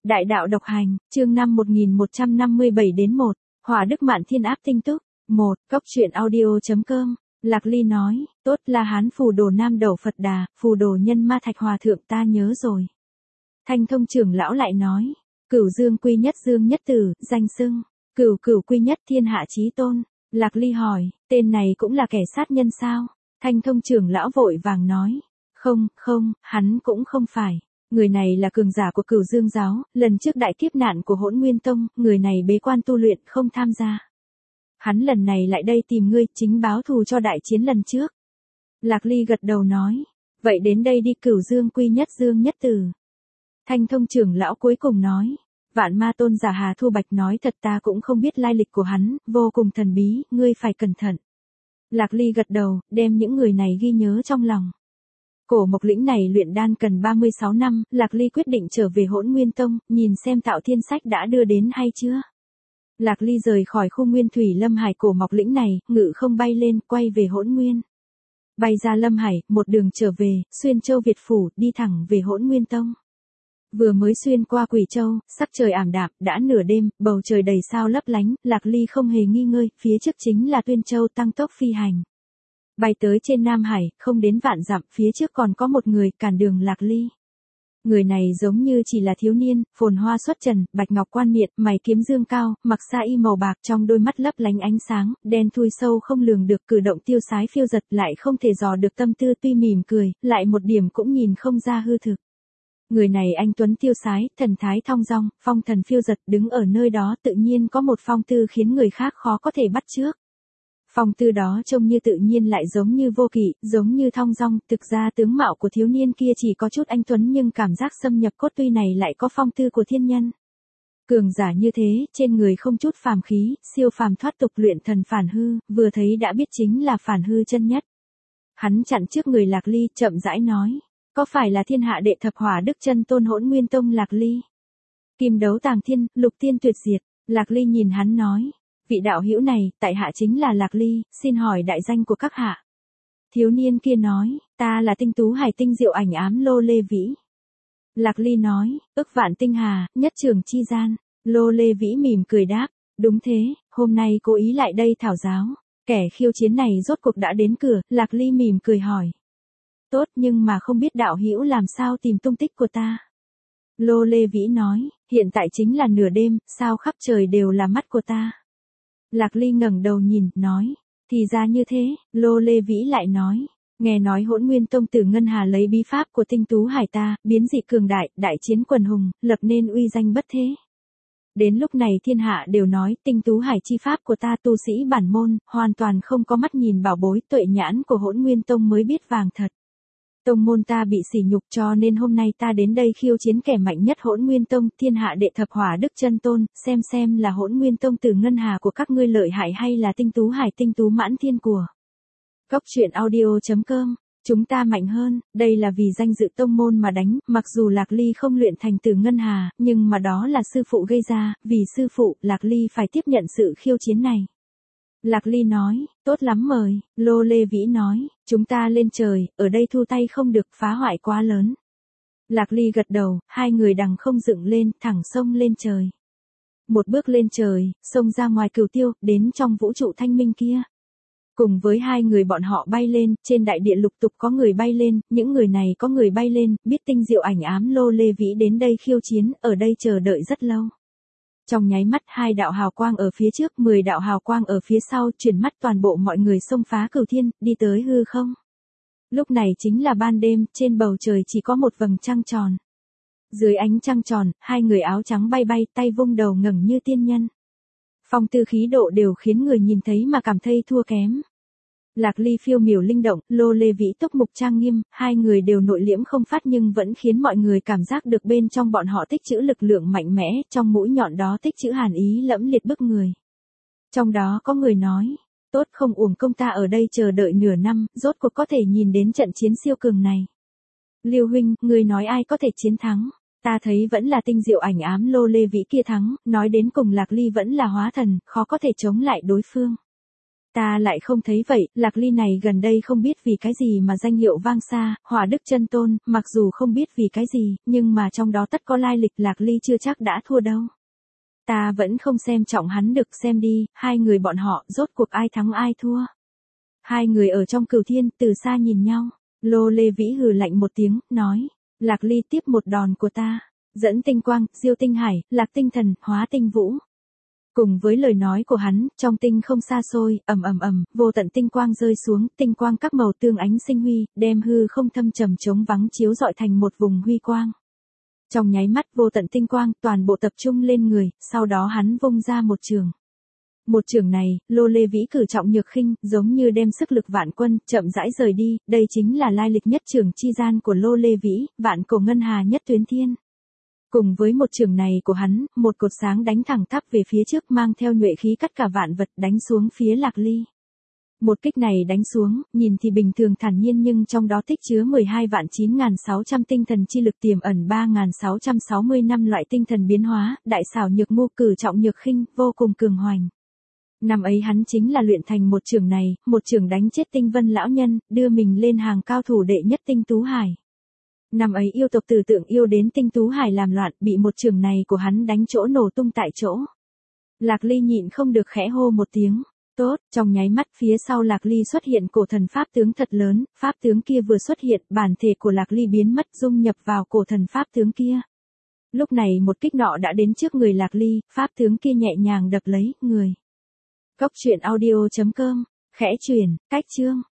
Đại đạo độc hành, chương 5 1157 đến 1, Hỏa Đức Mạn Thiên Áp Tinh Túc, 1, Cốc truyện audio.com, Lạc Ly nói, tốt La Hán phù đồ Nam Đẩu Phật Đà, phù đồ nhân ma Thạch Hòa Thượng ta nhớ rồi. Thanh Thông trưởng lão lại nói, Cửu Dương quy nhất Dương nhất tử, danh xưng, Cửu Cửu quy nhất thiên hạ chí tôn. Lạc Ly hỏi, tên này cũng là kẻ sát nhân sao? Thanh Thông trưởng lão vội vàng nói, không, hắn cũng không phải. Người này là cường giả của Cửu Dương giáo, lần trước đại kiếp nạn của Hỗn Nguyên Tông, người này bế quan tu luyện không tham gia. Hắn lần này lại đây tìm ngươi, chính báo thù cho đại chiến lần trước. Lạc Ly gật đầu nói, vậy đến đây đi Cửu Dương quy nhất Dương nhất tử. Thanh Thông trưởng lão cuối cùng nói, Vạn Ma tôn giả Hà Thu Bạch nói thật ta cũng không biết lai lịch của hắn, vô cùng thần bí, ngươi phải cẩn thận. Lạc Ly gật đầu, đem những người này ghi nhớ trong lòng. Cổ Mộc Lĩnh này luyện đan cần 36 năm, Lạc Ly quyết định trở về Hỗn Nguyên Tông, nhìn xem Tạo Thiên Sách đã đưa đến hay chưa. Lạc Ly rời khỏi khu Nguyên Thủy Lâm Hải Cổ Mộc Lĩnh này, ngự không bay lên, quay về Hỗn Nguyên. Bay ra Lâm Hải, một đường trở về, xuyên châu Việt Phủ, đi thẳng về Hỗn Nguyên Tông. Vừa mới xuyên qua Quỷ Châu, sắc trời ảm đạm, đã nửa đêm, bầu trời đầy sao lấp lánh, Lạc Ly không hề nghi ngơi, phía trước chính là Tuyên Châu tăng tốc phi hành. Bay tới trên Nam Hải, không đến vạn dặm, phía trước còn có một người cản đường Lạc Ly. Người này giống như chỉ là thiếu niên, phồn hoa xuất trần, bạch ngọc quan miệt, mày kiếm dương cao, mặc sa y màu bạc trong đôi mắt lấp lánh ánh sáng, đen thui sâu không lường được, cử động tiêu sái phiêu giật lại không thể dò được tâm tư, tuy mỉm cười, lại một điểm cũng nhìn không ra hư thực. Người này anh tuấn tiêu sái, thần thái thong dong, phong thần phiêu giật, đứng ở nơi đó tự nhiên có một phong tư khiến người khác khó có thể bắt chước. Phong tư đó trông như tự nhiên lại giống như vô kỵ, giống như thong dong, thực ra tướng mạo của thiếu niên kia chỉ có chút anh tuấn nhưng cảm giác xâm nhập cốt tủy này lại có phong tư của thiên nhân. Cường giả như thế, trên người không chút phàm khí, siêu phàm thoát tục luyện thần phản hư, vừa thấy đã biết chính là phản hư chân nhất. Hắn chặn trước người Lạc Ly, chậm rãi nói, có phải là thiên hạ đệ thập Hỏa Đức chân tôn Hỗn Nguyên Tông Lạc Ly? Kim đấu tàng thiên, lục tiên tuyệt diệt. Lạc Ly nhìn hắn nói, vị đạo hữu này, tại hạ chính là Lạc Ly, xin hỏi đại danh của các hạ. Thiếu niên kia nói, ta là Tinh Tú Hải Tinh Diệu Ảnh Ám Lô Lê Vĩ. Lạc Ly nói, ức vạn tinh hà, nhất trường chi gian. Lô Lê Vĩ mỉm cười đáp, đúng thế, hôm nay cố ý lại đây thảo giáo. Kẻ khiêu chiến này rốt cuộc đã đến cửa, Lạc Ly mỉm cười hỏi. Tốt, nhưng mà không biết đạo hữu làm sao tìm tung tích của ta. Lô Lê Vĩ nói, hiện tại chính là nửa đêm, sao khắp trời đều là mắt của ta. Lạc Ly ngẩng đầu nhìn, nói, thì ra như thế. Lô Lê Vĩ lại nói, nghe nói Hỗn Nguyên Tông Tử Ngân Hà lấy bí pháp của Tinh Tú Hải ta, biến dị cường đại, đại chiến quần hùng, lập nên uy danh bất thế. Đến lúc này thiên hạ đều nói, Tinh Tú Hải chi pháp của ta tu sĩ bản môn, hoàn toàn không có mắt nhìn bảo bối, tuệ nhãn của Hỗn Nguyên Tông mới biết vàng thật. Tông môn ta bị sỉ nhục cho nên hôm nay ta đến đây khiêu chiến kẻ mạnh nhất Hỗn Nguyên Tông, thiên hạ đệ thập Hỏa Đức chân tôn, xem là Hỗn Nguyên Tông Tử Ngân Hà của các ngươi lợi hại hay là Tinh Tú Hải Tinh Tú Mãn Thiên của. Cốc truyện audio.com, chúng ta mạnh hơn, đây là vì danh dự tông môn mà đánh, mặc dù Lạc Ly không luyện thành Tử Ngân Hà, nhưng mà đó là sư phụ gây ra, vì sư phụ, Lạc Ly phải tiếp nhận sự khiêu chiến này. Lạc Ly nói, tốt lắm mời. Lô Lê Vĩ nói, chúng ta lên trời, ở đây thu tay không được, phá hoại quá lớn. Lạc Ly gật đầu, hai người đằng không dựng lên, thẳng xông lên trời. Một bước lên trời, xông ra ngoài Cửu Tiêu, đến trong vũ trụ thanh minh kia. Cùng với hai người bọn họ bay lên, trên đại địa lục tục có người bay lên, những người này có người bay lên, biết Tinh Diệu Ảnh Ám Lô Lê Vĩ đến đây khiêu chiến, ở đây chờ đợi rất lâu. Trong nháy mắt 2 đạo hào quang ở phía trước, 10 đạo hào quang ở phía sau, chuyển mắt toàn bộ mọi người xông phá cửu thiên, đi tới hư không. Lúc này chính là ban đêm, trên bầu trời chỉ có một vầng trăng tròn. Dưới ánh trăng tròn, hai người áo trắng bay bay, tay vung đầu ngẩng như tiên nhân. Phong tư khí độ đều khiến người nhìn thấy mà cảm thấy thua kém. Lạc Ly phiêu miểu linh động, Lô Lê Vĩ túc mục trang nghiêm, hai người đều nội liễm không phát nhưng vẫn khiến mọi người cảm giác được bên trong bọn họ tích trữ lực lượng mạnh mẽ, trong mũi nhọn đó tích trữ hàn ý lẫm liệt bức người. Trong đó có người nói, tốt không uổng công ta ở đây chờ đợi nửa năm, rốt cuộc có thể nhìn đến trận chiến siêu cường này. Liêu huynh, người nói ai có thể chiến thắng? Ta thấy vẫn là Tinh Diệu Ảnh Ám Lô Lê Vĩ kia thắng, nói đến cùng Lạc Ly vẫn là hóa thần, khó có thể chống lại đối phương. Ta lại không thấy vậy, Lạc Ly này gần đây không biết vì cái gì mà danh hiệu vang xa, Hỏa Đức Chân Tôn, mặc dù không biết vì cái gì, nhưng mà trong đó tất có lai lịch, Lạc Ly chưa chắc đã thua đâu. Ta vẫn không xem trọng hắn, được xem đi, hai người bọn họ, rốt cuộc ai thắng ai thua. Hai người ở trong Cửu Thiên, từ xa nhìn nhau, Lô Lê Vĩ hừ lạnh một tiếng, nói, Lạc Ly tiếp một đòn của ta, dẫn tinh quang, diêu tinh hải, lạc tinh thần, hóa tinh vũ. Cùng với lời nói của hắn, trong tinh không xa xôi, vô tận tinh quang rơi xuống, tinh quang các màu tương ánh sinh huy, đem hư không thâm trầm trống vắng chiếu rọi thành một vùng huy quang. Trong nháy mắt vô tận tinh quang, toàn bộ tập trung lên người, sau đó hắn vung ra một trường. Một trường này, Lô Lê Vĩ cử trọng nhược khinh, giống như đem sức lực vạn quân, chậm rãi rời đi, đây chính là lai lịch nhất trường chi gian của Lô Lê Vĩ, vạn cổ ngân hà nhất tuyến thiên. Cùng với một trường này của hắn, một cột sáng đánh thẳng tắp về phía trước mang theo nhuệ khí cắt cả vạn vật đánh xuống phía Lạc Ly. Một kích này đánh xuống, nhìn thì bình thường thản nhiên nhưng trong đó tích chứa 12.9.600 tinh thần chi lực, tiềm ẩn 3.660 năm loại tinh thần biến hóa, đại xảo nhược ngu, cử trọng nhược khinh, vô cùng cường hoành. Năm ấy hắn chính là luyện thành một trường này, một trường đánh chết Tinh Vân lão nhân, đưa mình lên hàng cao thủ đệ nhất Tinh Tú Hải. Năm ấy yêu tộc Tử Tượng yêu đến Tinh Tú Hải làm loạn, bị một trường này của hắn đánh chỗ nổ tung tại chỗ. Lạc Ly nhịn không được khẽ hô một tiếng, tốt, trong nháy mắt phía sau Lạc Ly xuất hiện cổ thần pháp tướng thật lớn, pháp tướng kia vừa xuất hiện, bản thể của Lạc Ly biến mất dung nhập vào cổ thần pháp tướng kia. Lúc này một kích nọ đã đến trước người Lạc Ly, pháp tướng kia nhẹ nhàng đập lấy người. Cốc truyện audio.com, khẽ truyền, cách chương.